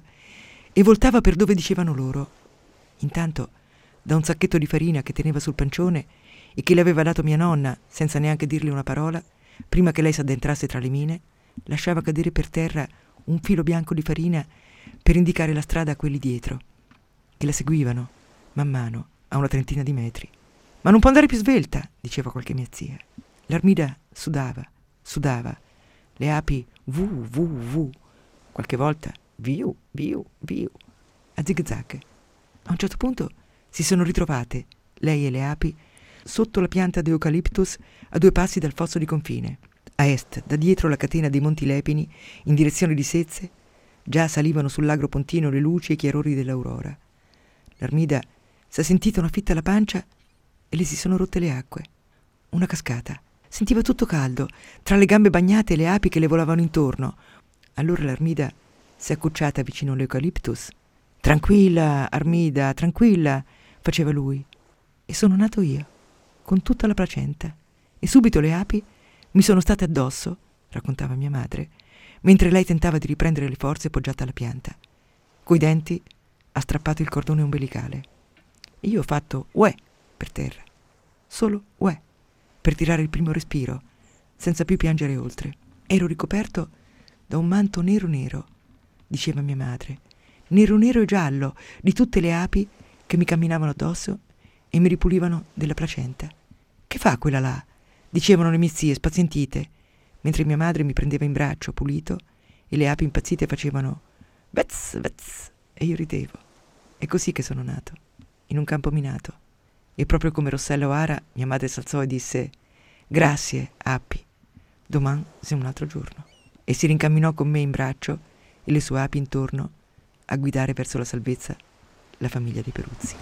Speaker 5: e voltava per dove dicevano loro. Intanto, da un sacchetto di farina che teneva sul pancione e che le aveva dato mia nonna, senza neanche dirle una parola, prima che lei s'addentrasse tra le mine, lasciava cadere per terra un filo bianco di farina per indicare la strada a quelli dietro, che la seguivano, man mano, a una trentina di metri. «Ma non può andare più svelta», diceva qualche mia zia. L'Armida sudava, sudava. Le api vu, vu, vu. Qualche volta viu, viu, viu. A zig-zag. A un certo punto si sono ritrovate, lei e le api, sotto la pianta di eucaliptus a due passi dal fosso di confine. A est, da dietro la catena dei Monti Lepini, in direzione di Sezze, già salivano sull'agro pontino le luci e i chiarori dell'aurora. L'Armida si è sentita una fitta alla pancia e le si sono rotte le acque. Una cascata. Sentiva tutto caldo, tra le gambe bagnate e le api che le volavano intorno. Allora l'Armida si è accucciata vicino all'eucaliptus. «Tranquilla, Armida, tranquilla», faceva lui. E sono nato io, con tutta la placenta. E subito le api mi sono state addosso, raccontava mia madre, mentre lei tentava di riprendere le forze poggiata alla pianta. Coi denti ha strappato il cordone ombelicale. E io ho fatto uè per terra. Solo uè, per tirare il primo respiro, senza più piangere oltre. Ero ricoperto da un manto nero nero, diceva mia madre, nero nero e giallo, di tutte le api che mi camminavano addosso e mi ripulivano della placenta. «Che fa quella là?» dicevano le mie zie spazientite, mentre mia madre mi prendeva in braccio, pulito, e le api impazzite facevano «Vez, vez», e io ridevo. È così che sono nato, in un campo minato. E proprio come Rossella O'Hara, mia madre s'alzò e disse «Grazie, api, domani è un altro giorno». E si rincamminò con me in braccio e le sue api intorno a guidare verso la salvezza la famiglia dei Peruzzi.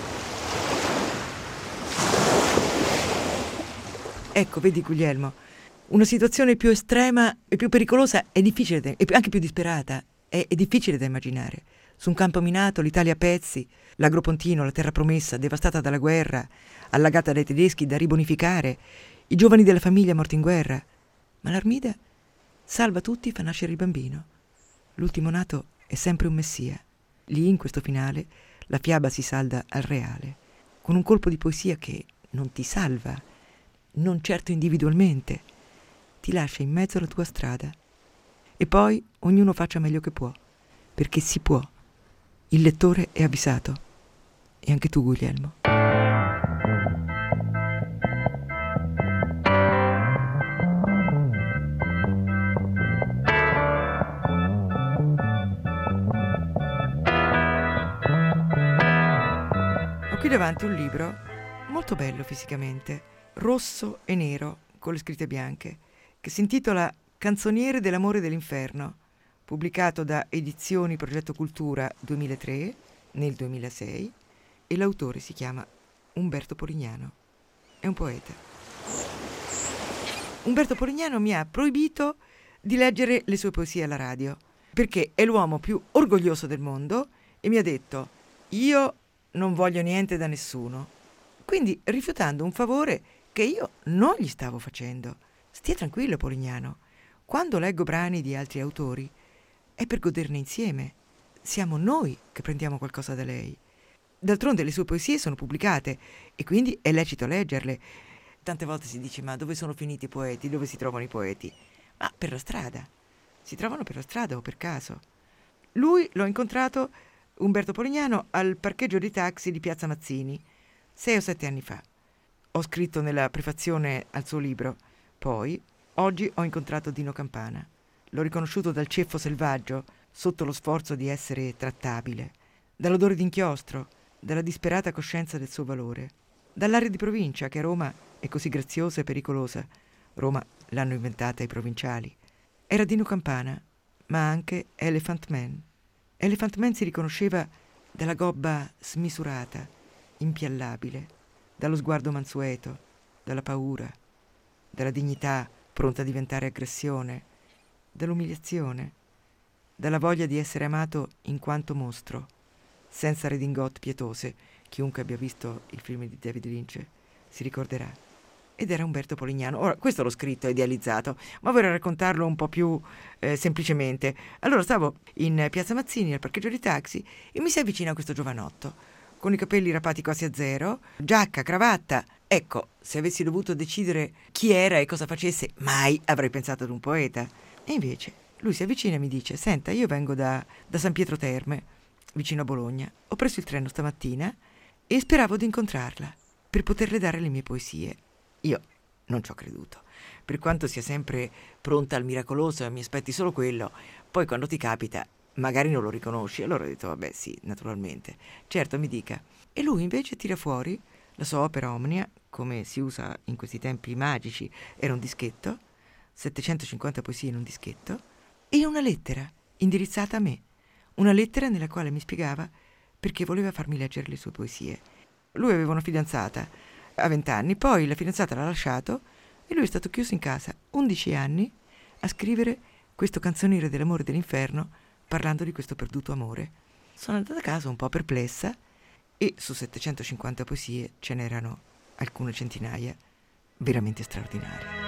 Speaker 5: Ecco, vedi Guglielmo, una situazione più estrema e più pericolosa è difficile, da, e anche più disperata, è, è difficile da immaginare. Su un campo minato, l'Italia a pezzi, l'Agropontino, la terra promessa, devastata dalla guerra, allagata dai tedeschi, da ribonificare, i giovani della famiglia morti in guerra. Ma l'Armida salva tutti e fa nascere il bambino. L'ultimo nato è sempre un messia. Lì, in questo finale, la fiaba si salda al reale, con un colpo di poesia che non ti salva, non certo individualmente, ti lascia in mezzo alla tua strada. E poi ognuno faccia meglio che può, perché si può. Il lettore è avvisato. E anche tu, Guglielmo. Ho qui davanti un libro molto bello fisicamente, rosso e nero, con le scritte bianche, che si intitola Canzoniere dell'amore dell'inferno, pubblicato da Edizioni Progetto Cultura duemilatré nel duemilasei, e l'autore si chiama Umberto Polignano. È un poeta. Umberto Polignano mi ha proibito di leggere le sue poesie alla radio, perché è l'uomo più orgoglioso del mondo e mi ha detto: io non voglio niente da nessuno. Quindi, rifiutando un favore che io non gli stavo facendo. Stia tranquillo, Polignano. Quando leggo brani di altri autori è per goderne insieme. Siamo noi che prendiamo qualcosa da lei. D'altronde le sue poesie sono pubblicate e quindi è lecito leggerle. Tante volte si dice: ma dove sono finiti i poeti? Dove si trovano i poeti? Ma per la strada. Si trovano per la strada o per caso. Lui l'ho incontrato, Umberto Polignano, al parcheggio dei taxi di Piazza Mazzini, sei o sette anni fa. Ho scritto nella prefazione al suo libro. Poi, oggi ho incontrato Dino Campana. L'ho riconosciuto dal ceffo selvaggio, sotto lo sforzo di essere trattabile, dall'odore d'inchiostro, dalla disperata coscienza del suo valore, dall'aria di provincia che a Roma è così graziosa e pericolosa. Roma l'hanno inventata i provinciali. Era Dino Campana, ma anche Elephant Man. Elephant Man si riconosceva dalla gobba smisurata, impiallabile, dallo sguardo mansueto, dalla paura, dalla dignità pronta a diventare aggressione, dall'umiliazione, dalla voglia di essere amato in quanto mostro, senza redingote pietose. Chiunque abbia visto il film di David Lynch si ricorderà. Ed era Umberto Polignano. Ora, questo l'ho scritto, idealizzato, ma vorrei raccontarlo un po' più eh, semplicemente. Allora, stavo in Piazza Mazzini, al parcheggio di taxi, e mi si avvicina questo giovanotto, con i capelli rapati quasi a zero, giacca, cravatta. Ecco, se avessi dovuto decidere chi era e cosa facesse, mai avrei pensato ad un poeta. E invece, lui si avvicina e mi dice: senta, io vengo da, da San Pietro Terme, vicino a Bologna. Ho preso il treno stamattina e speravo di incontrarla per poterle dare le mie poesie. Io non ci ho creduto. Per quanto sia sempre pronta al miracoloso e mi aspetti solo quello, poi quando ti capita magari non lo riconosci. Allora ho detto: vabbè, sì, naturalmente. Certo, mi dica. E lui invece tira fuori la sua opera omnia, come si usa in questi tempi magici. Era un dischetto, settecentocinquanta poesie in un dischetto, e una lettera indirizzata a me. Una lettera nella quale mi spiegava perché voleva farmi leggere le sue poesie. Lui aveva una fidanzata a vent'anni, poi la fidanzata l'ha lasciato e lui è stato chiuso in casa undici anni a scrivere questo canzoniere dell'amore dell'inferno, parlando di questo perduto amore. Sono andata a casa un po' perplessa e su settecentocinquanta poesie ce n'erano alcune centinaia veramente straordinarie.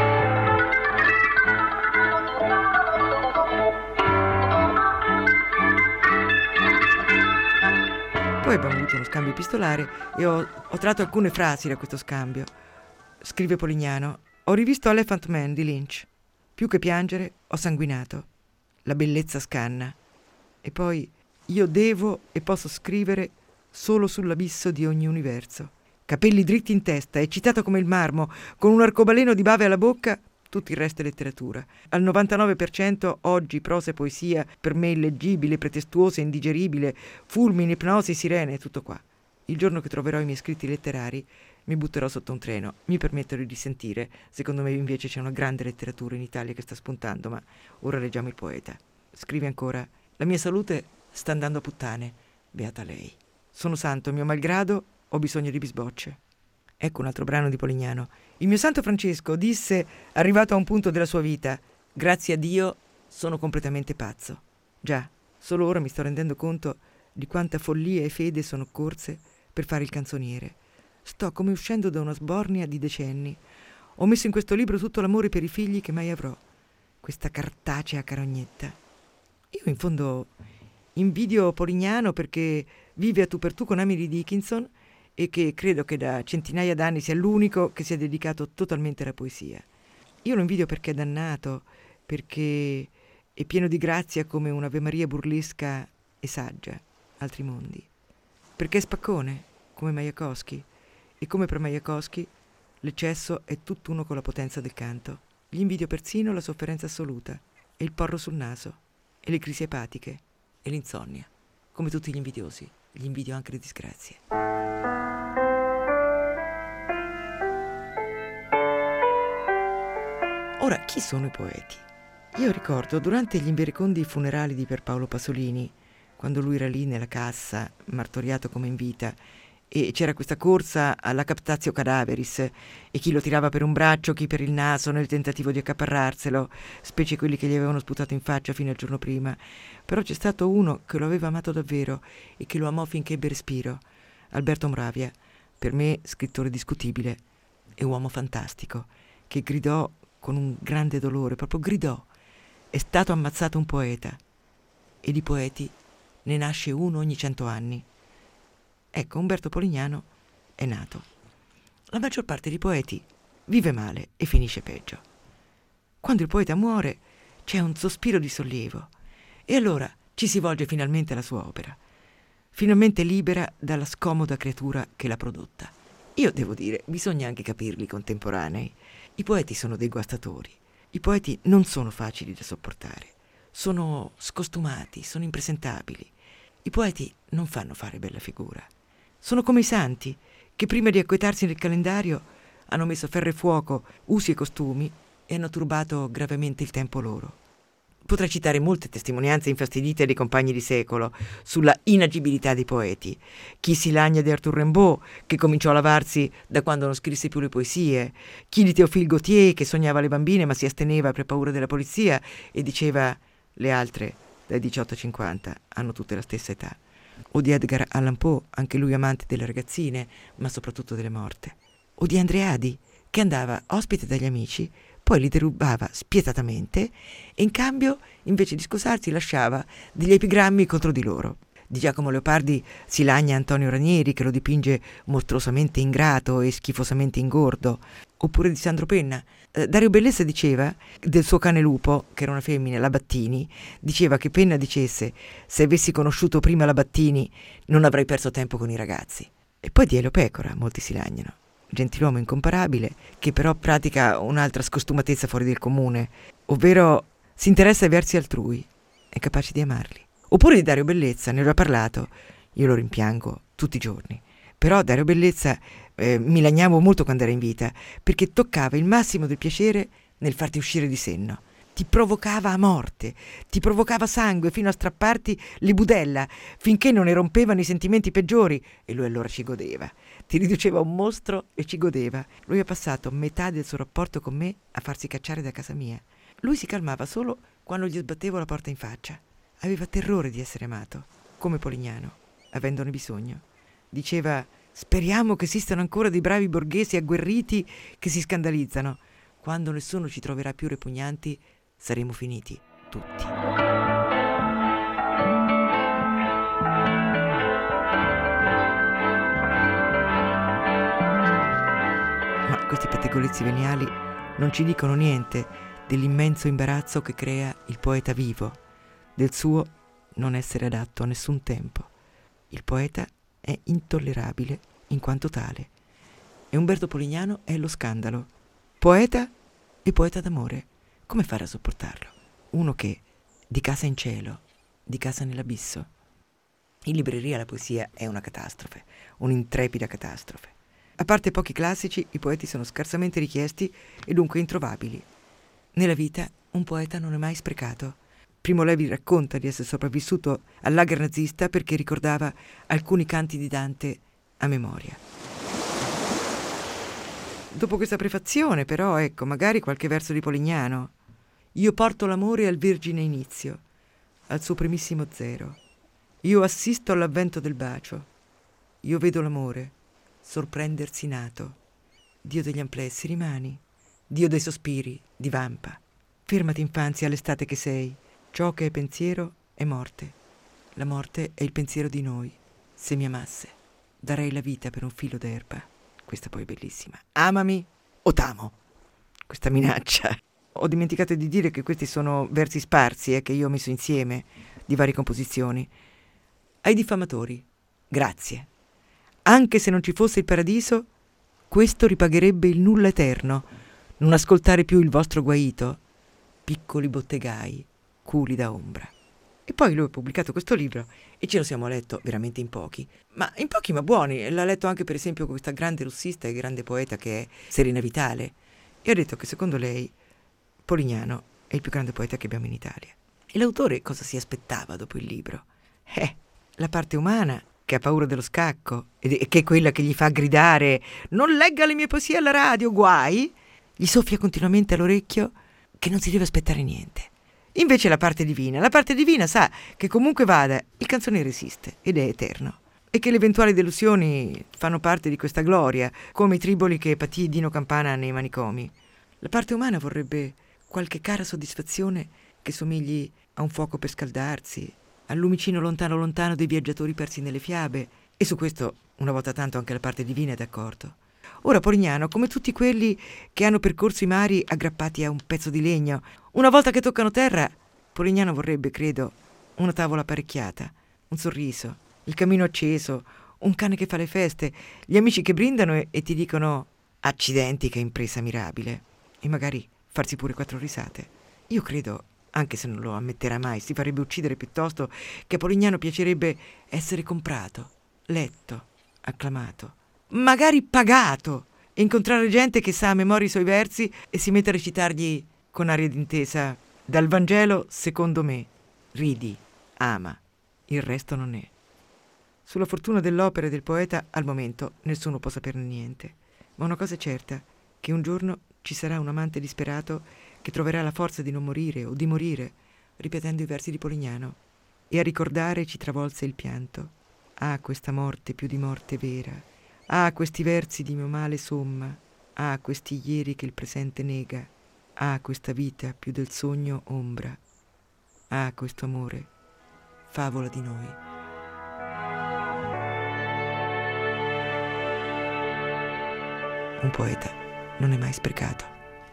Speaker 5: Poi abbiamo avuto uno scambio epistolare e ho, ho tratto alcune frasi da questo scambio. Scrive Polignano: ho rivisto Elephant Man di Lynch. Più che piangere, ho sanguinato. La bellezza scanna. E poi: io devo e posso scrivere solo sull'abisso di ogni universo. Capelli dritti in testa, eccitato come il marmo, con un arcobaleno di bave alla bocca. Tutto il resto è letteratura. Al novantanove per cento oggi prosa e poesia, per me illeggibile, pretestuosa, indigeribile, fulmini, ipnosi, sirene, tutto qua. Il giorno che troverò i miei scritti letterari mi butterò sotto un treno. Mi permetterò di sentire. Secondo me invece c'è una grande letteratura in Italia che sta spuntando, ma ora leggiamo il poeta. Scrive ancora: la mia salute sta andando a puttane, beata lei. Sono santo, mio malgrado, ho bisogno di bisbocce. Ecco un altro brano di Polignano. Il mio santo Francesco disse, arrivato a un punto della sua vita: grazie a Dio sono completamente pazzo. Già, solo ora mi sto rendendo conto di quanta follia e fede sono corse per fare il canzoniere. Sto come uscendo da una sbornia di decenni. Ho messo in questo libro tutto l'amore per i figli che mai avrò. Questa cartacea carognetta. Io in fondo invidio Polignano perché vive a tu per tu con Emily Dickinson e che credo che da centinaia d'anni sia l'unico che si è dedicato totalmente alla poesia. Io lo invidio perché è dannato, perché è pieno di grazia come un'Ave Maria burlesca e saggia, altri mondi. Perché è spaccone, come Majakovskij, e come per Majakovskij l'eccesso è tutt'uno con la potenza del canto. Gli invidio persino la sofferenza assoluta, e il porro sul naso, e le crisi epatiche, e l'insonnia. Come tutti gli invidiosi, gli invidio anche le disgrazie. Ora, chi sono i poeti? Io ricordo durante gli inverecondi funerali di Pierpaolo Pasolini, quando lui era lì nella cassa, martoriato come in vita, e c'era questa corsa alla captatio cadaveris, e chi lo tirava per un braccio, chi per il naso, nel tentativo di accaparrarselo, specie quelli che gli avevano sputato in faccia fino al giorno prima. Però c'è stato uno che lo aveva amato davvero e che lo amò finché ebbe respiro, Alberto Moravia, per me scrittore discutibile e uomo fantastico, che gridò con un grande dolore, proprio gridò: è stato ammazzato un poeta, e di poeti ne nasce uno ogni cento anni. Ecco, Umberto Polignano è nato. La maggior parte dei poeti vive male e finisce peggio. Quando il poeta muore c'è un sospiro di sollievo, e allora ci si volge finalmente alla sua opera, finalmente libera dalla scomoda creatura che l'ha prodotta. Io devo dire, bisogna anche capirli contemporanei. I poeti sono dei guastatori. I poeti non sono facili da sopportare. Sono scostumati, sono impresentabili. I poeti non fanno fare bella figura. Sono come i santi, che prima di acquietarsi nel calendario hanno messo ferro e fuoco, usi e costumi, e hanno turbato gravemente il tempo loro. Potrei citare molte testimonianze infastidite dei compagni di secolo sulla inagibilità dei poeti. Chi si lagna di Arthur Rimbaud, che cominciò a lavarsi da quando non scrisse più le poesie. Chi di Théophile Gautier, che sognava le bambine ma si asteneva per paura della polizia e diceva: le altre dai diciotto ai cinquanta hanno tutte la stessa età. O di Edgar Allan Poe, anche lui amante delle ragazzine, ma soprattutto delle morte. O di Andreadi, che andava ospite dagli amici, poi li derubava spietatamente e in cambio, invece di scusarsi, lasciava degli epigrammi contro di loro. Di Giacomo Leopardi si lagna Antonio Ranieri, che lo dipinge mostruosamente ingrato e schifosamente ingordo. Oppure di Sandro Penna. Eh, Dario Bellezza diceva del suo cane lupo, che era una femmina, la Battini, diceva che Penna dicesse: se avessi conosciuto prima la Battini non avrei perso tempo con i ragazzi. E poi di Elio Pecora molti si lagnano. Gentiluomo incomparabile, che però pratica un'altra scostumatezza fuori del comune, ovvero si interessa ai versi altrui, è capace di amarli. Oppure di Dario Bellezza, ne ho parlato, io lo rimpiango tutti i giorni. Però Dario Bellezza eh, mi lagnavo molto quando era in vita, perché toccava il massimo del piacere nel farti uscire di senno. Ti provocava a morte, ti provocava sangue fino a strapparti le budella, finché non ne rompevano i sentimenti peggiori, e lui allora ci godeva. Ti riduceva a un mostro e ci godeva. Lui ha passato metà del suo rapporto con me a farsi cacciare da casa mia. Lui si calmava solo quando gli sbattevo la porta in faccia. Aveva terrore di essere amato, come Polignano, avendone bisogno. Diceva: speriamo che esistano ancora dei bravi borghesi agguerriti che si scandalizzano. Quando nessuno ci troverà più repugnanti, saremo finiti tutti. Ma questi pettegolezzi veniali non ci dicono niente dell'immenso imbarazzo che crea il poeta vivo, del suo non essere adatto a nessun tempo. Il poeta è intollerabile in quanto tale, e Umberto Polignano è lo scandalo. Poeta e poeta d'amore. Come fare a sopportarlo? Uno che, di casa in cielo, di casa nell'abisso. In libreria la poesia è una catastrofe, un'intrepida catastrofe. A parte pochi classici, i poeti sono scarsamente richiesti e dunque introvabili. Nella vita un poeta non è mai sprecato. Primo Levi racconta di essere sopravvissuto al lager nazista perché ricordava alcuni canti di Dante a memoria. Dopo questa prefazione, però, ecco, magari qualche verso di Polignano. Io porto l'amore al vergine inizio, al suo primissimo zero. Io assisto all'avvento del bacio. Io vedo l'amore sorprendersi nato. Dio degli amplessi rimani, Dio dei sospiri divampa. Fermati infanzia all'estate che sei. Ciò che è pensiero è morte. La morte è il pensiero di noi. Se mi amasse, darei la vita per un filo d'erba. Questa poi è bellissima. Amami o t'amo. Questa minaccia. Ho dimenticato di dire che questi sono versi sparsi, eh, che io ho messo insieme, di varie composizioni. Ai diffamatori, grazie. Anche se non ci fosse il paradiso, questo ripagherebbe il nulla eterno. Non ascoltare più il vostro guaito, piccoli bottegai, culi da ombra. E poi lui ha pubblicato questo libro e ce lo siamo letto veramente in pochi, ma in pochi ma buoni. L'ha letto anche per esempio questa grande russista e grande poeta che è Serena Vitale, e ha detto che secondo lei Polignano è il più grande poeta che abbiamo in Italia. E l'autore cosa si aspettava dopo il libro? Eh, la parte umana che ha paura dello scacco e che è quella che gli fa gridare «Non legga le mie poesie alla radio, guai!» Gli soffia continuamente all'orecchio che non si deve aspettare niente. Invece la parte divina, la parte divina sa che comunque vada, il canzoniere esiste ed è eterno e che le eventuali delusioni fanno parte di questa gloria, come i triboli che patì Dino Campana nei manicomi. La parte umana vorrebbe qualche cara soddisfazione che somigli a un fuoco per scaldarsi, al lumicino lontano lontano dei viaggiatori persi nelle fiabe, e su questo una volta tanto anche la parte divina è d'accordo. Ora Polignano, come tutti quelli che hanno percorso i mari aggrappati a un pezzo di legno, una volta che toccano terra, Polignano vorrebbe, credo, una tavola apparecchiata, un sorriso, il camino acceso, un cane che fa le feste, gli amici che brindano e, e ti dicono «Accidenti, che impresa mirabile!» e magari farsi pure quattro risate. Io credo, anche se non lo ammetterà mai, si farebbe uccidere piuttosto che a Polignano piacerebbe essere comprato, letto, acclamato, magari pagato, e incontrare gente che sa a memoria i suoi versi e si mette a recitargli con aria d'intesa dal Vangelo secondo me, ridi, ama, il resto non è. Sulla fortuna dell'opera e del poeta al momento nessuno può saperne niente, ma una cosa è certa, che un giorno ci sarà un amante disperato che troverà la forza di non morire o di morire ripetendo i versi di Polignano, e a ricordare ci travolse il pianto. Ah, questa morte più di morte vera, ah, questi versi di mio male somma, ah, questi ieri che il presente nega, ah, questa vita più del sogno ombra, ah, questo amore, favola di noi. Un poeta non è mai sprecato.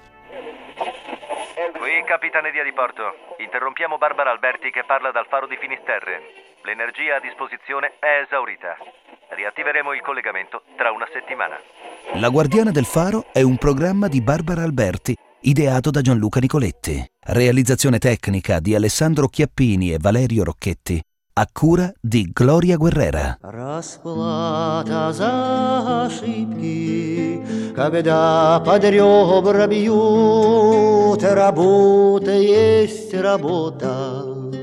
Speaker 1: Qui Capitaneria di Porto. Interrompiamo Barbara Alberti che parla dal faro di Finisterre. L'energia a disposizione è esaurita. Riattiveremo il collegamento tra una settimana.
Speaker 3: La Guardiana del Faro è un programma di Barbara Alberti, ideato da Gianluca Nicoletti. Realizzazione tecnica di Alessandro Chiappini e Valerio Rocchetti, a cura di Gloria Guerrera.
Speaker 2: Расплата за ошибки, когда под ребра бьют, работа есть работа.